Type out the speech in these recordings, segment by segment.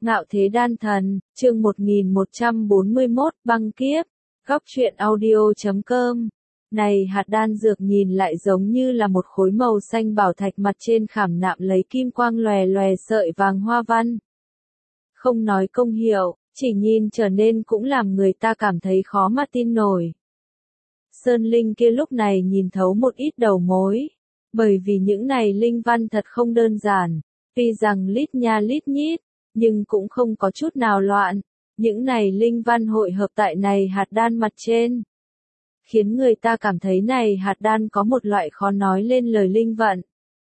Ngạo thế đan thần, chương 1141, băng kiếp, góc truyện audio.com. Này hạt đan dược nhìn lại giống như là một khối màu xanh bảo thạch mặt trên khảm nạm lấy kim quang lòe lòe sợi vàng hoa văn. Không nói công hiệu, chỉ nhìn trở nên cũng làm người ta cảm thấy khó mà tin nổi. Sơn Linh kia lúc này nhìn thấu một ít đầu mối, bởi vì những này linh văn thật không đơn giản, tuy rằng lít nha lít nhít, nhưng cũng không có chút nào loạn, những này linh văn hội hợp tại này hạt đan mặt trên, khiến người ta cảm thấy này hạt đan có một loại khó nói lên lời linh vận.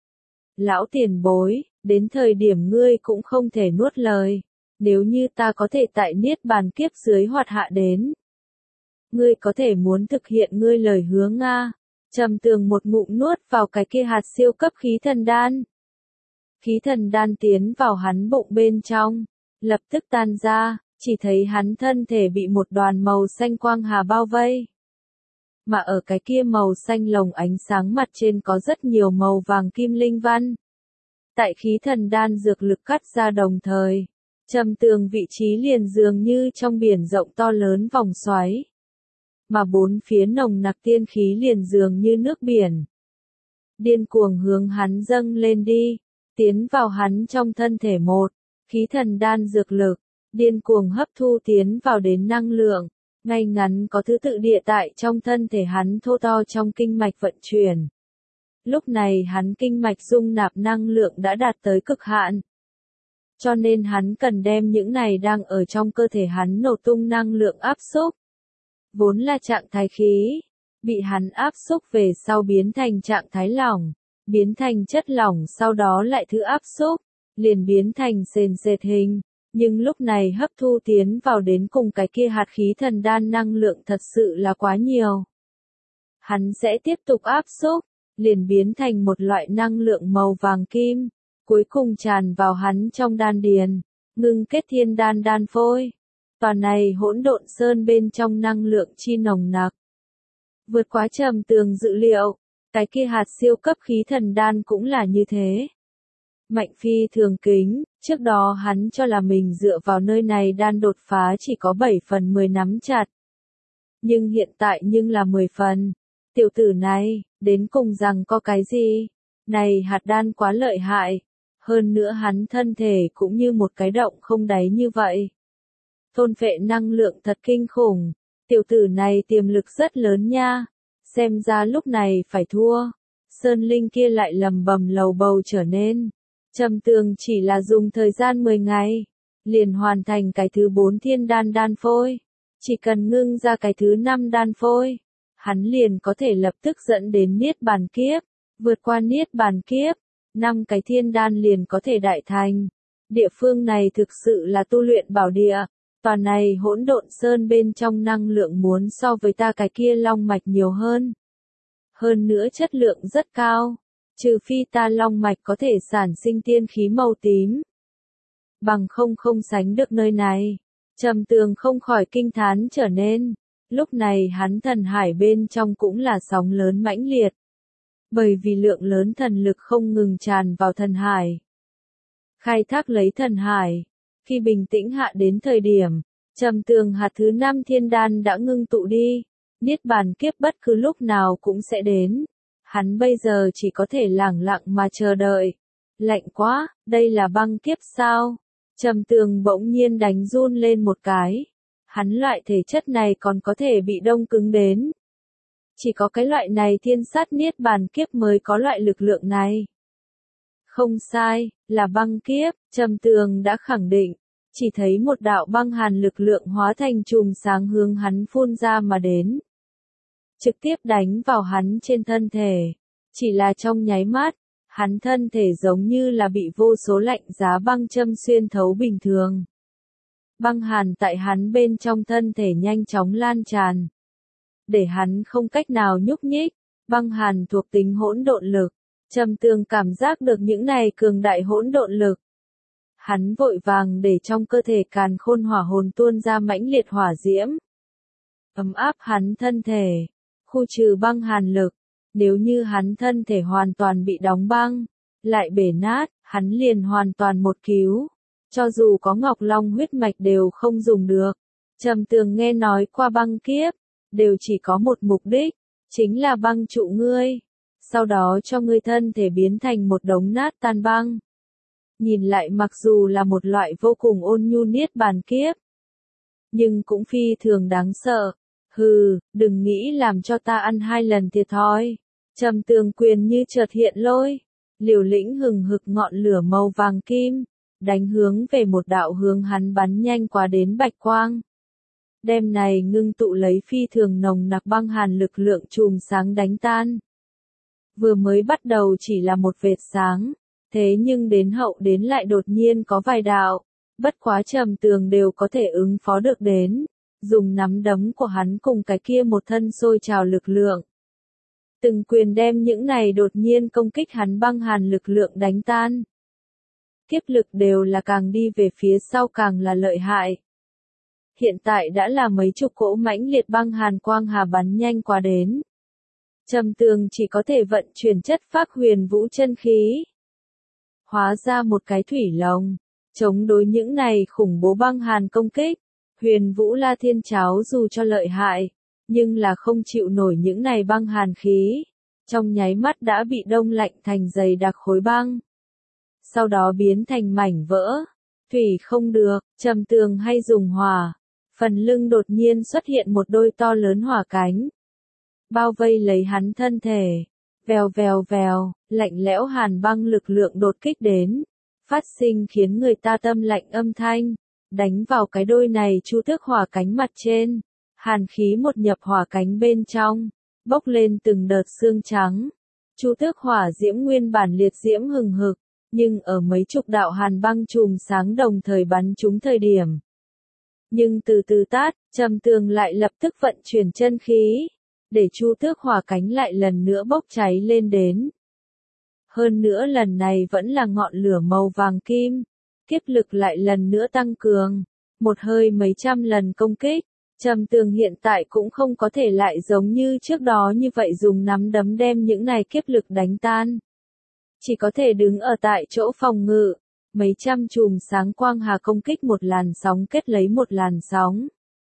Lão tiền bối, đến thời điểm ngươi cũng không thể nuốt lời, nếu như ta có thể tại niết bàn kiếp dưới hoạt hạ đến. Ngươi có thể muốn thực hiện ngươi lời hứa Nga, trầm tường một ngụm nuốt vào cái kia hạt siêu cấp khí thần đan. Khí thần đan tiến vào hắn bụng bên trong, lập tức tan ra, chỉ thấy hắn thân thể bị một đoàn màu xanh quang hà bao vây. Mà ở cái kia màu xanh lồng ánh sáng mặt trên có rất nhiều màu vàng kim linh văn. Tại khí thần đan dược lực cắt ra đồng thời, trầm tường vị trí liền dường như trong biển rộng to lớn vòng xoáy. Mà bốn phía nồng nặc tiên khí liền dường như nước biển. Điên cuồng hướng hắn dâng lên đi, tiến vào hắn trong thân thể một, khí thần đan dược lực, điên cuồng hấp thu tiến vào đến năng lượng, ngay ngắn có thứ tự địa tại trong thân thể hắn thô to trong kinh mạch vận chuyển. Lúc này hắn kinh mạch dung nạp năng lượng đã đạt tới cực hạn. Cho nên hắn cần đem những này đang ở trong cơ thể hắn nổ tung năng lượng áp xúc. Vốn là trạng thái khí, bị hắn áp xúc về sau biến thành trạng thái lỏng, biến thành chất lỏng sau đó lại thứ áp xúc, liền biến thành sền sệt hình, nhưng lúc này hấp thu tiến vào đến cùng cái kia hạt khí thần đan năng lượng thật sự là quá nhiều. Hắn sẽ tiếp tục áp xúc, liền biến thành một loại năng lượng màu vàng kim, cuối cùng tràn vào hắn trong đan điền, ngưng kết thiên đan đan phôi. Toàn này hỗn độn sơn bên trong năng lượng chi nồng nặc. Vượt quá trầm tường dự liệu, cái kia hạt siêu cấp khí thần đan cũng là như thế. Mạnh phi thường kính, trước đó hắn cho là mình dựa vào nơi này đan đột phá chỉ có 7/10 nắm chặt. Nhưng hiện tại nhưng là 10 phần. Tiểu tử này, đến cùng rằng có cái gì? Này hạt đan quá lợi hại. Hơn nữa hắn thân thể cũng như một cái động không đáy như vậy. Thôn phệ năng lượng thật kinh khủng, tiểu tử này tiềm lực rất lớn nha, xem ra lúc này phải thua. Sơn Linh kia lại lầm bầm lầu bầu trở nên, trầm tường chỉ là dùng thời gian 10 ngày, liền hoàn thành cái thứ 4 thiên đan đan phôi, chỉ cần ngưng ra cái thứ 5 đan phôi, hắn liền có thể lập tức dẫn đến niết bàn kiếp, vượt qua niết bàn kiếp, 5 cái thiên đan liền có thể đại thành. Địa phương này thực sự là tu luyện bảo địa. Toàn này hỗn độn sơn bên trong năng lượng muốn so với ta cái kia long mạch nhiều hơn. Hơn nữa chất lượng rất cao, trừ phi ta long mạch có thể sản sinh tiên khí màu tím. Bằng không sánh được nơi này, trầm tường không khỏi kinh thán trở nên, lúc này hắn thần hải bên trong cũng là sóng lớn mãnh liệt. Bởi vì lượng lớn thần lực không ngừng tràn vào thần hải. Khai thác lấy thần hải. Khi bình tĩnh hạ đến thời điểm, trầm tường hạt thứ 5 thiên đan đã ngưng tụ đi, niết bàn kiếp bất cứ lúc nào cũng sẽ đến. Hắn bây giờ chỉ có thể lẳng lặng mà chờ đợi. Lạnh quá, đây là băng kiếp sao? Trầm tường bỗng nhiên đánh run lên một cái. Hắn loại thể chất này còn có thể bị đông cứng đến. Chỉ có cái loại này thiên sát niết bàn kiếp mới có loại lực lượng này. Không sai, là băng kiếp, trầm tường đã khẳng định, chỉ thấy một đạo băng hàn lực lượng hóa thành chùm sáng hướng hắn phun ra mà đến. Trực tiếp đánh vào hắn trên thân thể, chỉ là trong nháy mắt, hắn thân thể giống như là bị vô số lạnh giá băng châm xuyên thấu bình thường. Băng hàn tại hắn bên trong thân thể nhanh chóng lan tràn, để hắn không cách nào nhúc nhích, băng hàn thuộc tính hỗn độn lực. Trầm tường cảm giác được những này cường đại hỗn độn lực. Hắn vội vàng để trong cơ thể càn khôn hỏa hồn tuôn ra mãnh liệt hỏa diễm. Ấm áp hắn thân thể, khu trừ băng hàn lực. Nếu như hắn thân thể hoàn toàn bị đóng băng, lại bể nát, hắn liền hoàn toàn một cứu. cho dù có Ngọc Long huyết mạch đều không dùng được. Trầm Tường nghe nói qua băng kiếp, đều chỉ có một mục đích, chính là băng trụ ngươi, sau đó cho ngươi thân thể biến thành một đống nát tan băng. Nhìn lại mặc dù là một loại vô cùng ôn nhu niết bàn kiếp, nhưng cũng phi thường đáng sợ. Hừ, đừng nghĩ làm cho ta ăn 2 lần thiệt thòi. Trầm Tường quyền như chợt hiện lôi, liều lĩnh hừng hực ngọn lửa màu vàng kim, đánh hướng về một đạo hướng hắn bắn nhanh quá đến bạch quang. Đem này ngưng tụ lấy phi thường nồng nặc băng hàn lực lượng chùm sáng đánh tan. Vừa mới bắt đầu chỉ là một vệt sáng, thế nhưng đến hậu đến lại đột nhiên có vài đạo, bất quá Trầm Tường đều có thể ứng phó được đến, dùng nắm đấm của hắn cùng cái kia một thân sôi trào lực lượng. Từng quyền đem những này đột nhiên công kích hắn băng hàn lực lượng đánh tan. Kiếp lực đều là càng đi về phía sau càng là lợi hại. Hiện tại đã là mấy chục cỗ mãnh liệt băng hàn quang hà bắn nhanh qua đến. Trầm Tường chỉ có thể vận chuyển chất phác huyền vũ chân khí, hóa ra một cái thủy lồng, chống đối những này khủng bố băng hàn công kích. Huyền vũ La Thiên Cháo dù cho lợi hại, nhưng là không chịu nổi những này băng hàn khí, trong nháy mắt đã bị đông lạnh thành dày đặc khối băng. Sau đó biến thành mảnh vỡ. Thủy không được, Trầm Tường hay dùng hỏa, phần lưng đột nhiên xuất hiện một đôi to lớn hỏa cánh, bao vây lấy hắn thân thể. Vèo vèo vèo, lạnh lẽo hàn băng lực lượng đột kích đến, phát sinh khiến người ta tâm lạnh âm thanh, đánh vào cái đôi này chu tước hỏa cánh mặt trên. Hàn khí một nhập hỏa cánh bên trong, bốc lên từng đợt xương trắng. Chu tước hỏa diễm nguyên bản liệt diễm hừng hực, nhưng ở mấy chục đạo hàn băng chùm sáng đồng thời bắn trúng thời điểm. Nhưng từ từ tát, Trầm Tường lại lập tức vận chuyển chân khí, để chu tước hỏa cánh lại lần nữa bốc cháy lên đến. Hơn nữa lần này vẫn là ngọn lửa màu vàng kim, kiếp lực lại lần nữa tăng cường, một hơi mấy trăm lần công kích. Trầm Tường hiện tại cũng không có thể lại giống như trước đó như vậy dùng nắm đấm đem những này kiếp lực đánh tan. Chỉ có thể đứng ở tại chỗ phòng ngự, mấy trăm chùm sáng quang hà công kích một làn sóng kết lấy một làn sóng.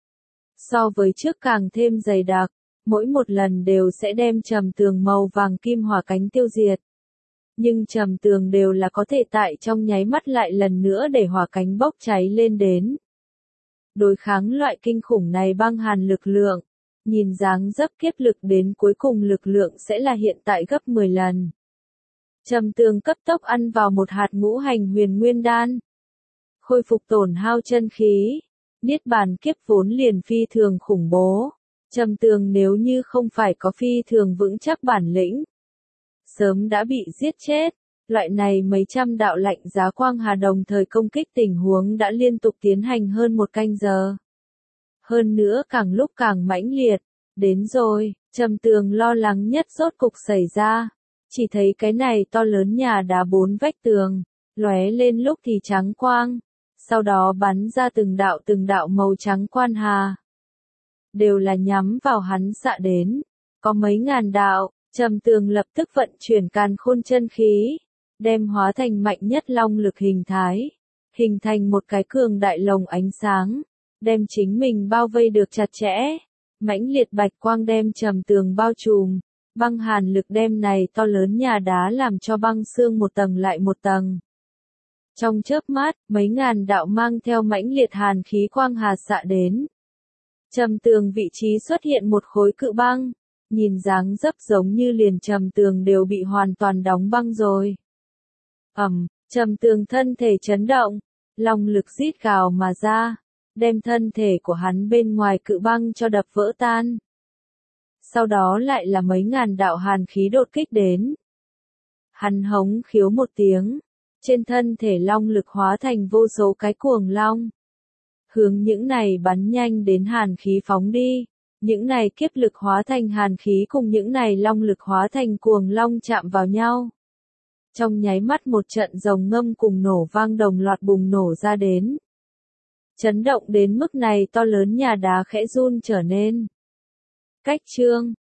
So với trước càng thêm dày đặc, mỗi một lần đều sẽ đem Trầm Tường màu vàng kim hỏa cánh tiêu diệt. Nhưng Trầm Tường đều là có thể tại trong nháy mắt lại lần nữa để hỏa cánh bốc cháy lên đến. Đối kháng loại kinh khủng này băng hàn lực lượng, nhìn dáng dấp kiếp lực đến cuối cùng lực lượng sẽ là hiện tại gấp 10 lần. Trầm Tường cấp tốc ăn vào một hạt ngũ hành huyền nguyên đan, khôi phục tổn hao chân khí. Niết bàn kiếp vốn liền phi thường khủng bố, Trầm Tường nếu như không phải có phi thường vững chắc bản lĩnh, sớm đã bị giết chết. Loại này mấy trăm đạo lạnh giá quang hà đồng thời công kích tình huống đã liên tục tiến hành hơn 1 canh giờ. Hơn nữa càng lúc càng mãnh liệt. Đến rồi, Trầm Tường lo lắng nhất rốt cục xảy ra. Chỉ thấy cái này to lớn nhà đá 4 vách tường, lóe lên lúc thì trắng quang, sau đó bắn ra từng đạo màu trắng quan hà. Đều là nhắm vào hắn xạ đến, có mấy ngàn đạo. Trầm Tường lập tức vận chuyển càn khôn chân khí, đem hóa thành mạnh nhất long lực hình thái, hình thành một cái cường đại lồng ánh sáng, đem chính mình bao vây được chặt chẽ. Mãnh liệt bạch quang đem Trầm Tường bao trùm, băng hàn lực đem này to lớn nhà đá làm cho băng xương một tầng lại một tầng. Trong chớp mắt, mấy ngàn đạo mang theo mãnh liệt hàn khí quang hà xạ đến. Trầm Tường vị trí xuất hiện một khối cự băng, nhìn dáng dấp giống như liền Trầm Tường đều bị hoàn toàn đóng băng rồi. Trầm Tường thân thể chấn động, long lực rít gào mà ra, đem thân thể của hắn bên ngoài cự băng cho đập vỡ tan. Sau đó lại là mấy ngàn đạo hàn khí đột kích đến. Hắn hống khiếu một tiếng, trên thân thể long lực hóa thành vô số cái cuồng long. Hướng những này bắn nhanh đến hàn khí phóng đi, những này kiếp lực hóa thành hàn khí cùng những này long lực hóa thành cuồng long chạm vào nhau. Trong nháy mắt một trận rồng ngâm cùng nổ vang đồng loạt bùng nổ ra đến. Chấn động đến mức này to lớn nhà đá khẽ run trở nên. Cách chương